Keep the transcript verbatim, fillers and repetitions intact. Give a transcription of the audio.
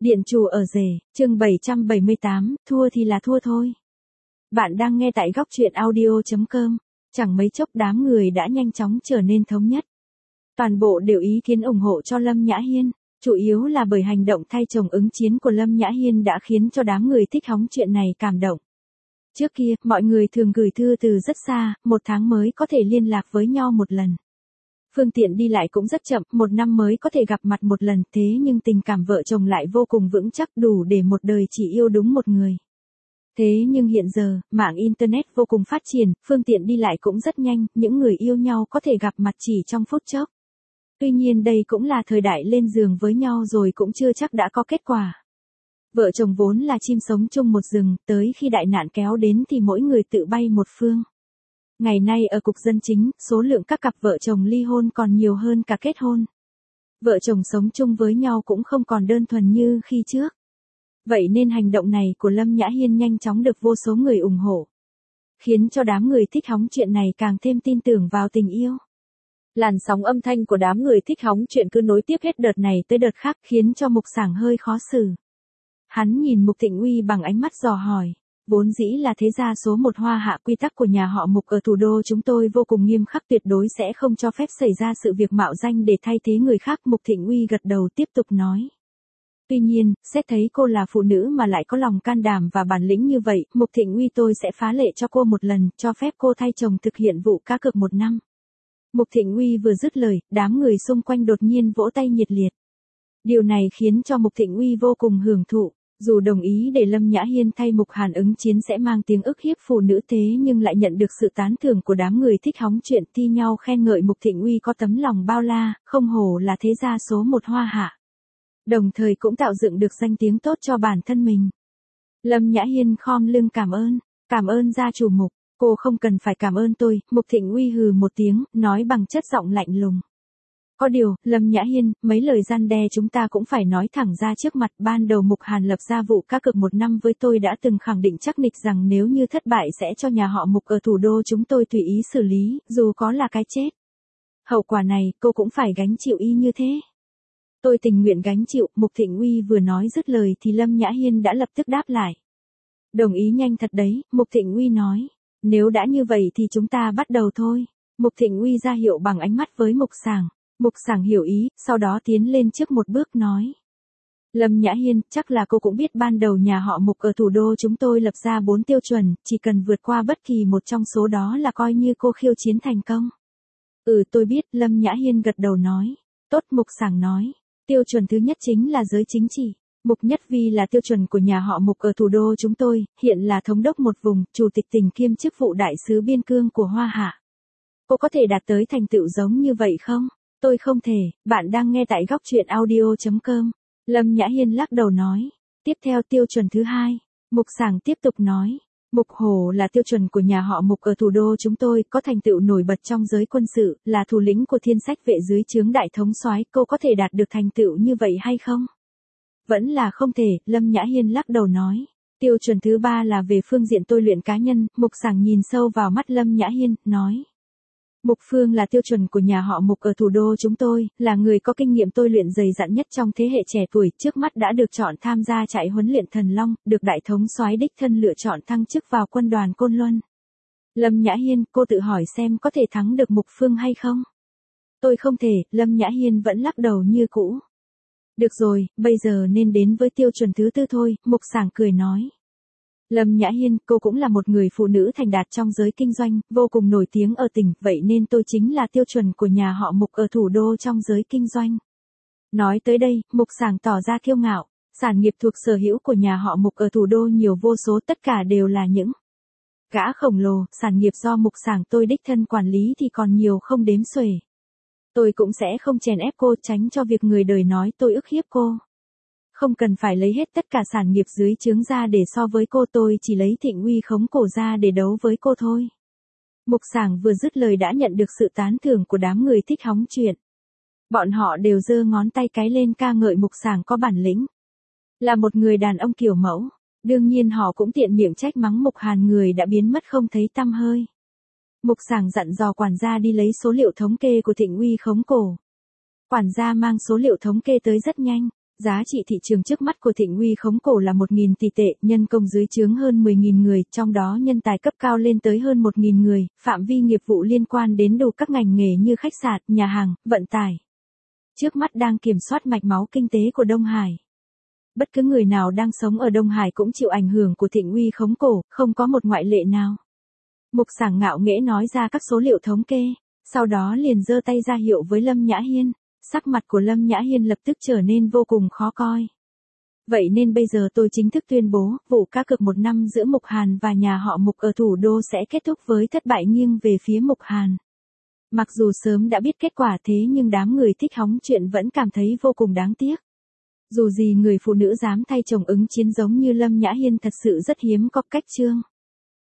Điện chủ ở rể, chương bảy trăm bảy mươi tám, thua thì là thua thôi. Bạn đang nghe tại góc truyện audio chấm com, chẳng mấy chốc đám người đã nhanh chóng trở nên thống nhất. Toàn bộ đều ý kiến ủng hộ cho Lâm Nhã Hiên, chủ yếu là bởi hành động thay chồng ứng chiến của Lâm Nhã Hiên đã khiến cho đám người thích hóng chuyện này cảm động. Trước kia, mọi người thường gửi thư từ rất xa, một tháng mới có thể liên lạc với nhau một lần. Phương tiện đi lại cũng rất chậm, một năm mới có thể gặp mặt một lần, thế nhưng tình cảm vợ chồng lại vô cùng vững chắc, đủ để một đời chỉ yêu đúng một người. Thế nhưng hiện giờ, mạng Internet vô cùng phát triển, phương tiện đi lại cũng rất nhanh, những người yêu nhau có thể gặp mặt chỉ trong phút chốc. Tuy nhiên đây cũng là thời đại lên giường với nhau rồi cũng chưa chắc đã có kết quả. Vợ chồng vốn là chim sống chung một rừng, tới khi đại nạn kéo đến thì mỗi người tự bay một phương. Ngày nay ở cục dân chính, số lượng các cặp vợ chồng ly hôn còn nhiều hơn cả kết hôn. Vợ chồng sống chung với nhau cũng không còn đơn thuần như khi trước. Vậy nên hành động này của Lâm Nhã Hiên nhanh chóng được vô số người ủng hộ, khiến cho đám người thích hóng chuyện này càng thêm tin tưởng vào tình yêu. Làn sóng âm thanh của đám người thích hóng chuyện cứ nối tiếp hết đợt này tới đợt khác, khiến cho Mục Sảng hơi khó xử. Hắn nhìn Mục Thịnh Uy bằng ánh mắt dò hỏi. Vốn dĩ là thế gia số một Hoa Hạ, quy tắc của nhà họ Mục ở thủ đô chúng tôi vô cùng nghiêm khắc, tuyệt đối sẽ không cho phép xảy ra sự việc mạo danh để thay thế người khác. Mục Thịnh Uy gật đầu tiếp tục nói. Tuy nhiên, xét thấy cô là phụ nữ mà lại có lòng can đảm và bản lĩnh như vậy, Mục Thịnh Uy tôi sẽ phá lệ cho cô một lần, cho phép cô thay chồng thực hiện vụ cá cược một năm. Mục Thịnh Uy vừa dứt lời, đám người xung quanh đột nhiên vỗ tay nhiệt liệt. Điều này khiến cho Mục Thịnh Uy vô cùng hưởng thụ. Dù đồng ý để Lâm Nhã Hiên thay Mục Hàn ứng chiến sẽ mang tiếng ức hiếp phụ nữ, thế nhưng lại nhận được sự tán thưởng của đám người thích hóng chuyện, thi nhau khen ngợi Mục Thịnh Uy có tấm lòng bao la, không hổ là thế gia số một Hoa Hạ. Đồng thời cũng tạo dựng được danh tiếng tốt cho bản thân mình. Lâm Nhã Hiên khom lưng cảm ơn, cảm ơn gia chủ Mục, cô không cần phải cảm ơn tôi. Mục Thịnh Uy hừ một tiếng, nói bằng chất giọng lạnh lùng. Có điều, Lâm Nhã Hiên, mấy lời gian đe chúng ta cũng phải nói thẳng ra trước mặt. Ban đầu Mục Hàn lập ra vụ cá cược một năm với tôi đã từng khẳng định chắc nịch rằng nếu như thất bại sẽ cho nhà họ Mục ở thủ đô chúng tôi tùy ý xử lý, dù có là cái chết. Hậu quả này, cô cũng phải gánh chịu y như thế. Tôi tình nguyện gánh chịu. Mục Thịnh Uy vừa nói dứt lời thì Lâm Nhã Hiên đã lập tức đáp lại. Đồng ý nhanh thật đấy, Mục Thịnh Uy nói. Nếu đã như vậy thì chúng ta bắt đầu thôi. Mục Thịnh Uy ra hiệu bằng ánh mắt với Mục Sảng. Mục Sảng hiểu ý, sau đó tiến lên trước một bước nói. Lâm Nhã Hiên, chắc là cô cũng biết ban đầu nhà họ Mục ở thủ đô chúng tôi lập ra bốn tiêu chuẩn, chỉ cần vượt qua bất kỳ một trong số đó là coi như cô khiêu chiến thành công. Ừ tôi biết, Lâm Nhã Hiên gật đầu nói. Tốt, Mục Sảng nói. Tiêu chuẩn thứ nhất chính là giới chính trị. Mục Nhất Vi là tiêu chuẩn của nhà họ Mục ở thủ đô chúng tôi, hiện là thống đốc một vùng, chủ tịch tỉnh kiêm chức vụ đại sứ biên cương của Hoa Hạ. Cô có thể đạt tới thành tựu giống như vậy không? Tôi không thể. Bạn đang nghe tại góc truyện audio chấm com. Lâm Nhã Hiên lắc đầu nói. Tiếp theo tiêu chuẩn thứ hai. Mục Sảng tiếp tục nói. Mục Hổ là tiêu chuẩn của nhà họ Mục ở thủ đô chúng tôi, có thành tựu nổi bật trong giới quân sự, là thủ lĩnh của Thiên Sách vệ dưới trướng đại thống soái. Cô có thể đạt được thành tựu như vậy hay không? Vẫn là không thể, Lâm Nhã Hiên lắc đầu nói. Tiêu chuẩn thứ ba là về phương diện tôi luyện cá nhân. Mục Sảng nhìn sâu vào mắt Lâm Nhã Hiên, nói. Mục Phương là tiêu chuẩn của nhà họ Mục ở thủ đô chúng tôi, là người có kinh nghiệm tôi luyện dày dặn nhất trong thế hệ trẻ tuổi, trước mắt đã được chọn tham gia trại huấn luyện Thần Long, được đại thống soái đích thân lựa chọn thăng chức vào quân đoàn Côn Luân. Lâm Nhã Hiên, cô tự hỏi xem có thể thắng được Mục Phương hay không? Tôi không thể, Lâm Nhã Hiên vẫn lắc đầu như cũ. Được rồi, bây giờ nên đến với tiêu chuẩn thứ tư thôi, Mục Sảng cười nói. Lâm Nhã Hiên, cô cũng là một người phụ nữ thành đạt trong giới kinh doanh, vô cùng nổi tiếng ở tỉnh, vậy nên tôi chính là tiêu chuẩn của nhà họ Mục ở thủ đô trong giới kinh doanh. Nói tới đây, Mục Sảng tỏ ra kiêu ngạo, sản nghiệp thuộc sở hữu của nhà họ Mục ở thủ đô nhiều vô số, tất cả đều là những gã khổng lồ, sản nghiệp do Mục Sảng tôi đích thân quản lý thì còn nhiều không đếm xuể. Tôi cũng sẽ không chèn ép cô, tránh cho việc người đời nói tôi ức hiếp cô. Không cần phải lấy hết tất cả sản nghiệp dưới trướng ra để so với cô, tôi chỉ lấy Thịnh Uy khống cổ ra để đấu với cô thôi. Mục Sảng vừa dứt lời đã nhận được sự tán thưởng của đám người thích hóng chuyện. Bọn họ đều giơ ngón tay cái lên ca ngợi Mục Sảng có bản lĩnh. Là một người đàn ông kiểu mẫu, đương nhiên họ cũng tiện miệng trách mắng Mục Hàn người đã biến mất không thấy tăm hơi. Mục Sảng dặn dò quản gia đi lấy số liệu thống kê của Thịnh Uy khống cổ. Quản gia mang số liệu thống kê tới rất nhanh. Giá trị thị trường trước mắt của Thịnh Uy Khống Cổ là một nghìn tỷ tệ, nhân công dưới trướng hơn mười nghìn người, trong đó nhân tài cấp cao lên tới hơn một nghìn người, phạm vi nghiệp vụ liên quan đến đủ các ngành nghề như khách sạn, nhà hàng, vận tải. Trước mắt đang kiểm soát mạch máu kinh tế của Đông Hải. Bất cứ người nào đang sống ở Đông Hải cũng chịu ảnh hưởng của Thịnh Uy Khống Cổ, không có một ngoại lệ nào. Mục Sảng ngạo nghễ nói ra các số liệu thống kê, sau đó liền giơ tay ra hiệu với Lâm Nhã Hiên. Sắc mặt của Lâm Nhã Hiên lập tức trở nên vô cùng khó coi. Vậy nên bây giờ tôi chính thức tuyên bố, vụ cá cược một năm giữa Mục Hàn và nhà họ Mục ở thủ đô sẽ kết thúc với thất bại nghiêng về phía Mục Hàn. Mặc dù sớm đã biết kết quả thế nhưng đám người thích hóng chuyện vẫn cảm thấy vô cùng đáng tiếc. Dù gì người phụ nữ dám thay chồng ứng chiến giống như Lâm Nhã Hiên thật sự rất hiếm có cách trương.